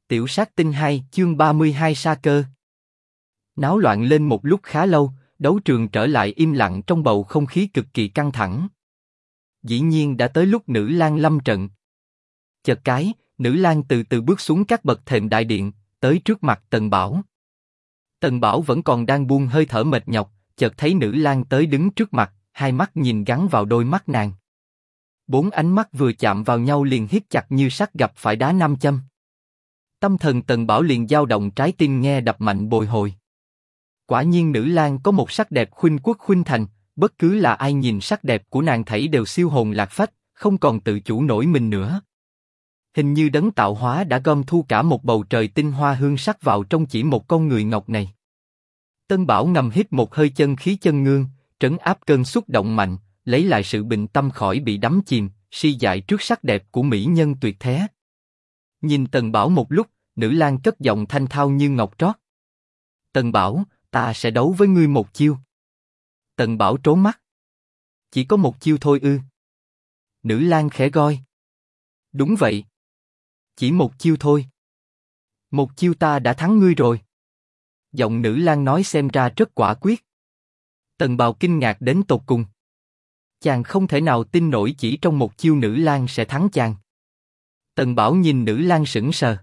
Tiểu sát tinh 2 chương 32 sa cơ. Náo loạn lên một lúc khá lâu, đấu trường trở lại im lặng trong bầu không khí cực kỳ căng thẳng. Dĩ nhiên đã tới lúc nữ lang lâm trận. Chợt cái, nữ lang từ từ bước xuống các bậc thềm đại điện, tới trước mặt Tần Bảo. Tần Bảo vẫn còn đang buông hơi thở mệt nhọc, chợt thấy nữ lang tới đứng trước mặt, hai mắt nhìn gắn vào đôi mắt nàng. Bốn ánh mắt vừa chạm vào nhau liền hít chặt như sắt gặp phải đá nam châm. Tâm thần Tần Bảo liền dao động, trái tim nghe đập mạnh bồi hồi. Quả nhiên nữ lang có một sắc đẹp khuynh quốc khuynh thành, bất cứ là ai nhìn sắc đẹp của nàng thảy đều siêu hồn lạc phách, không còn tự chủ nổi mình nữa. Hình như đấng tạo hóa đã gom thu cả một bầu trời tinh hoa hương sắc vào trong chỉ một con người ngọc này. Tân Bảo ngầm hít một hơi chân khí chân ngương, trấn áp cơn xúc động mạnh, lấy lại sự bình tâm khỏi bị đắm chìm, si dại trước sắc đẹp của mỹ nhân tuyệt thế. Nhìn Tần Bảo một lúc, nữ lang cất giọng thanh thao như ngọc trót. Tần Bảo, ta sẽ đấu với ngươi một chiêu. Tần Bảo trố mắt. Chỉ có một chiêu thôi ư? Nữ lang khẽ goi. Đúng vậy. Chỉ một chiêu thôi. Một chiêu ta đã thắng ngươi rồi. Giọng nữ lang nói xem ra rất quả quyết. Tần Bảo kinh ngạc đến tột cùng. Chàng không thể nào tin nổi chỉ trong một chiêu nữ lang sẽ thắng chàng. Tần Bảo nhìn nữ lang sững sờ.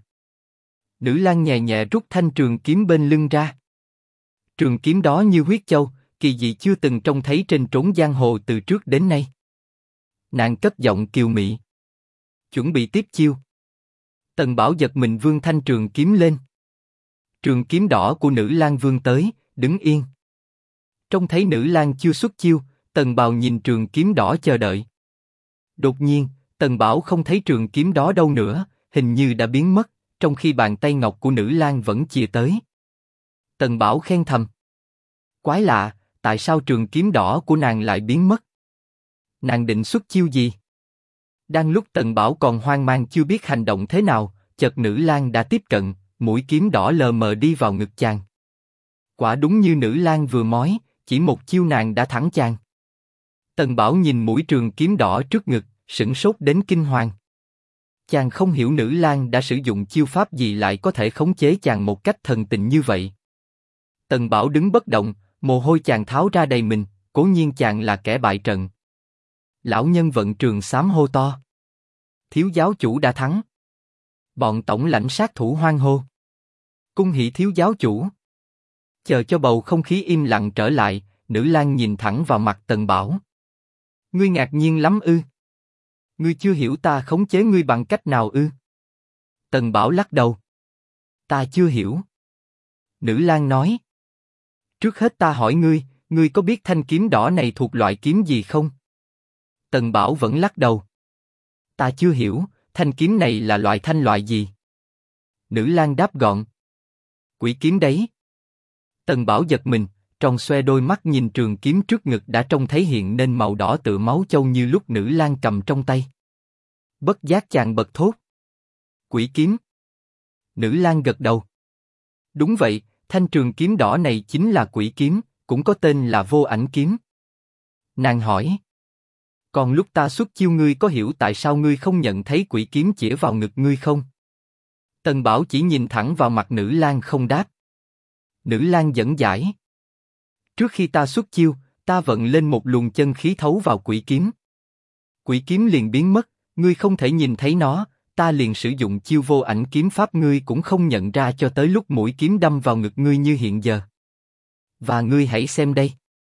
Nữ lang nhẹ nhẹ rút thanh trường kiếm bên lưng ra. Trường kiếm đó như huyết châu, kỳ dị chưa từng trông thấy trên trốn giang hồ từ trước đến nay. Nàng cất giọng kiều mị. Chuẩn bị tiếp chiêu. Tần Bảo giật mình vươn thanh trường kiếm lên. Trường kiếm đỏ của nữ lang vươn tới, đứng yên. Trông thấy nữ lang chưa xuất chiêu, Tần Bảo nhìn trường kiếm đỏ chờ đợi. Đột nhiên, Tần Bảo không thấy trường kiếm đó đâu nữa, hình như đã biến mất, trong khi bàn tay ngọc của nữ lang vẫn chìa tới. Tần Bảo khen thầm. Quái lạ, tại sao trường kiếm đỏ của nàng lại biến mất? Nàng định xuất chiêu gì? Đang lúc Tần Bảo còn hoang mang chưa biết hành động thế nào, chợt nữ lang đã tiếp cận, mũi kiếm đỏ lờ mờ đi vào ngực chàng. Quả đúng như nữ lang vừa nói, chỉ một chiêu nàng đã thắng chàng. Tần Bảo nhìn mũi trường kiếm đỏ trước ngực, sửng sốt đến kinh hoàng. Chàng không hiểu nữ lang đã sử dụng chiêu pháp gì lại có thể khống chế chàng một cách thần tình như vậy. Tần Bảo đứng bất động, mồ hôi chàng tháo ra đầy mình, cố nhiên chàng là kẻ bại trận. Lão nhân vận trường xám hô to. Thiếu giáo chủ đã thắng. Bọn tổng lãnh sát thủ hoan hô. Cung hỷ thiếu giáo chủ. Chờ cho bầu không khí im lặng trở lại, nữ lang nhìn thẳng vào mặt Tần Bảo. Ngươi ngạc nhiên lắm ư? Ngươi chưa hiểu ta khống chế ngươi bằng cách nào ư? Tần Bảo lắc đầu. Ta chưa hiểu. Nữ lang nói. Trước hết ta hỏi ngươi, ngươi có biết thanh kiếm đỏ này thuộc loại kiếm gì không? Tần Bảo vẫn lắc đầu. Ta chưa hiểu, thanh kiếm này là loại thanh loại gì? Nữ lang đáp gọn. Quỷ kiếm đấy. Tần Bảo giật mình, tròn xoe đôi mắt nhìn trường kiếm trước ngực đã trông thấy hiện nên màu đỏ tựa máu châu như lúc nữ lang cầm trong tay. Bất giác chàng bật thốt. Quỷ kiếm. Nữ lang gật đầu. Đúng vậy, thanh trường kiếm đỏ này chính là quỷ kiếm, cũng có tên là vô ảnh kiếm. Nàng hỏi. Còn lúc ta xuất chiêu ngươi có hiểu tại sao ngươi không nhận thấy quỷ kiếm chĩa vào ngực ngươi không? Tần Bảo chỉ nhìn thẳng vào mặt nữ lang không đáp. Nữ lang dẫn giải. Trước khi ta xuất chiêu, ta vận lên một luồng chân khí thấu vào quỷ kiếm. Quỷ kiếm liền biến mất, ngươi không thể nhìn thấy nó, ta liền sử dụng chiêu vô ảnh kiếm pháp ngươi cũng không nhận ra cho tới lúc mũi kiếm đâm vào ngực ngươi như hiện giờ. Và ngươi hãy xem đây.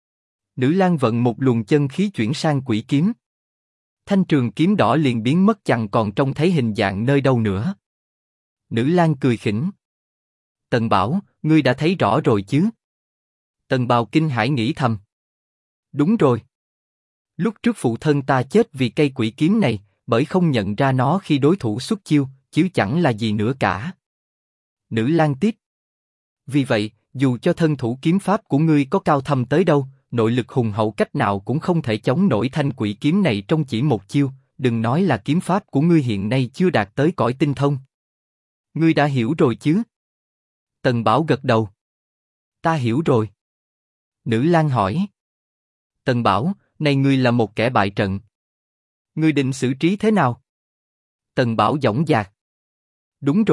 Nữ lang vận một luồng chân khí chuyển sang quỷ kiếm. Thanh trường kiếm đỏ liền biến mất chẳng còn trông thấy hình dạng nơi đâu nữa. Nữ lang cười khỉnh. Tần Bảo, ngươi đã thấy rõ rồi chứ? Tần Bào kinh hãi nghĩ thầm. Đúng rồi. Lúc trước phụ thân ta chết vì cây quỷ kiếm này, bởi không nhận ra nó khi đối thủ xuất chiêu, chứ chẳng là gì nữa cả. Nữ lang tiếp. Vì vậy, dù cho thân thủ kiếm pháp của ngươi có cao thâm tới đâu, nội lực hùng hậu cách nào cũng không thể chống nổi thanh quỷ kiếm này trong chỉ một chiêu, đừng nói là kiếm pháp của ngươi hiện nay chưa đạt tới cõi tinh thông. Ngươi đã hiểu rồi chứ? Tần Bảo gật đầu. Ta hiểu rồi. Nữ lang hỏi. Tần Bảo, này ngươi là một kẻ bại trận. Ngươi định xử trí thế nào? Tần Bảo dõng dạc. Đúng rồi,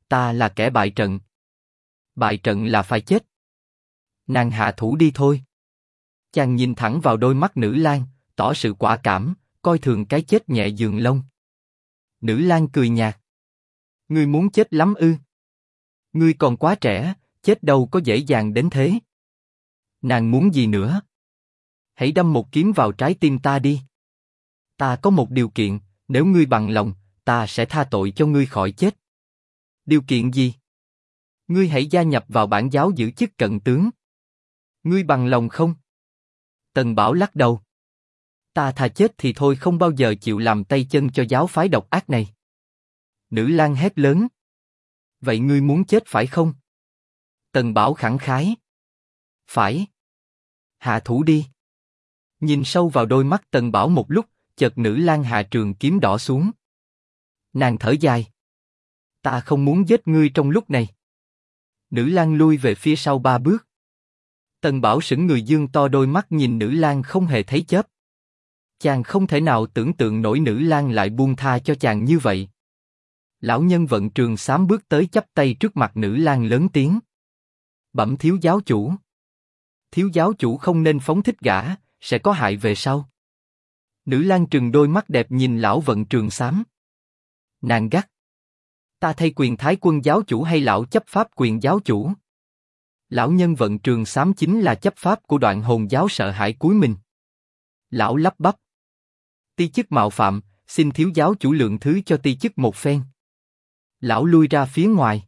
ta là kẻ bại trận. Bại trận là phải chết. Nàng hạ thủ đi thôi. Chàng nhìn thẳng vào đôi mắt nữ lang, tỏ sự quả cảm, coi thường cái chết nhẹ giường lông. Nữ lang cười nhạt. Ngươi muốn chết lắm ư? Ngươi còn quá trẻ, chết đâu có dễ dàng đến thế. Nàng muốn gì nữa? Hãy đâm một kiếm vào trái tim ta đi. Ta có một điều kiện, nếu ngươi bằng lòng, ta sẽ tha tội cho ngươi khỏi chết. Điều kiện gì? Ngươi hãy gia nhập vào bản giáo giữ chức cận tướng. Ngươi bằng lòng không? Tần Bảo lắc đầu. Ta thà chết thì thôi, không bao giờ chịu làm tay chân cho giáo phái độc ác này. Nữ lang hét lớn. Vậy ngươi muốn chết phải không? Tần Bảo khẳng khái. Phải. Hạ thủ đi. Nhìn sâu vào đôi mắt Tần Bảo một lúc, chợt nữ lang hạ trường kiếm đỏ xuống. Nàng thở dài. Ta không muốn giết ngươi trong lúc này. Nữ lang lui về phía sau 3 bước. Tần Bảo sững người, dương to đôi mắt nhìn nữ lang không hề thấy chớp. Chàng không thể nào tưởng tượng nổi nữ lang lại buông tha cho chàng như vậy. Lão nhân vận trường xám bước tới chắp tay trước mặt nữ lang lớn tiếng. Bẩm thiếu giáo chủ. Thiếu giáo chủ không nên phóng thích gã, sẽ có hại về sau. Nữ lang trừng đôi mắt đẹp nhìn lão vận trường xám. Nàng gắt. Ta thay quyền thái quân giáo chủ hay lão chấp pháp quyền giáo chủ? Lão nhân vận trường xám chính là chấp pháp của Đoạn Hồn giáo, sợ hãi cúi mình. Lão lắp bắp. Ti chức mạo phạm, xin thiếu giáo chủ lượng thứ cho ti chức một phen. Lão lui ra phía ngoài.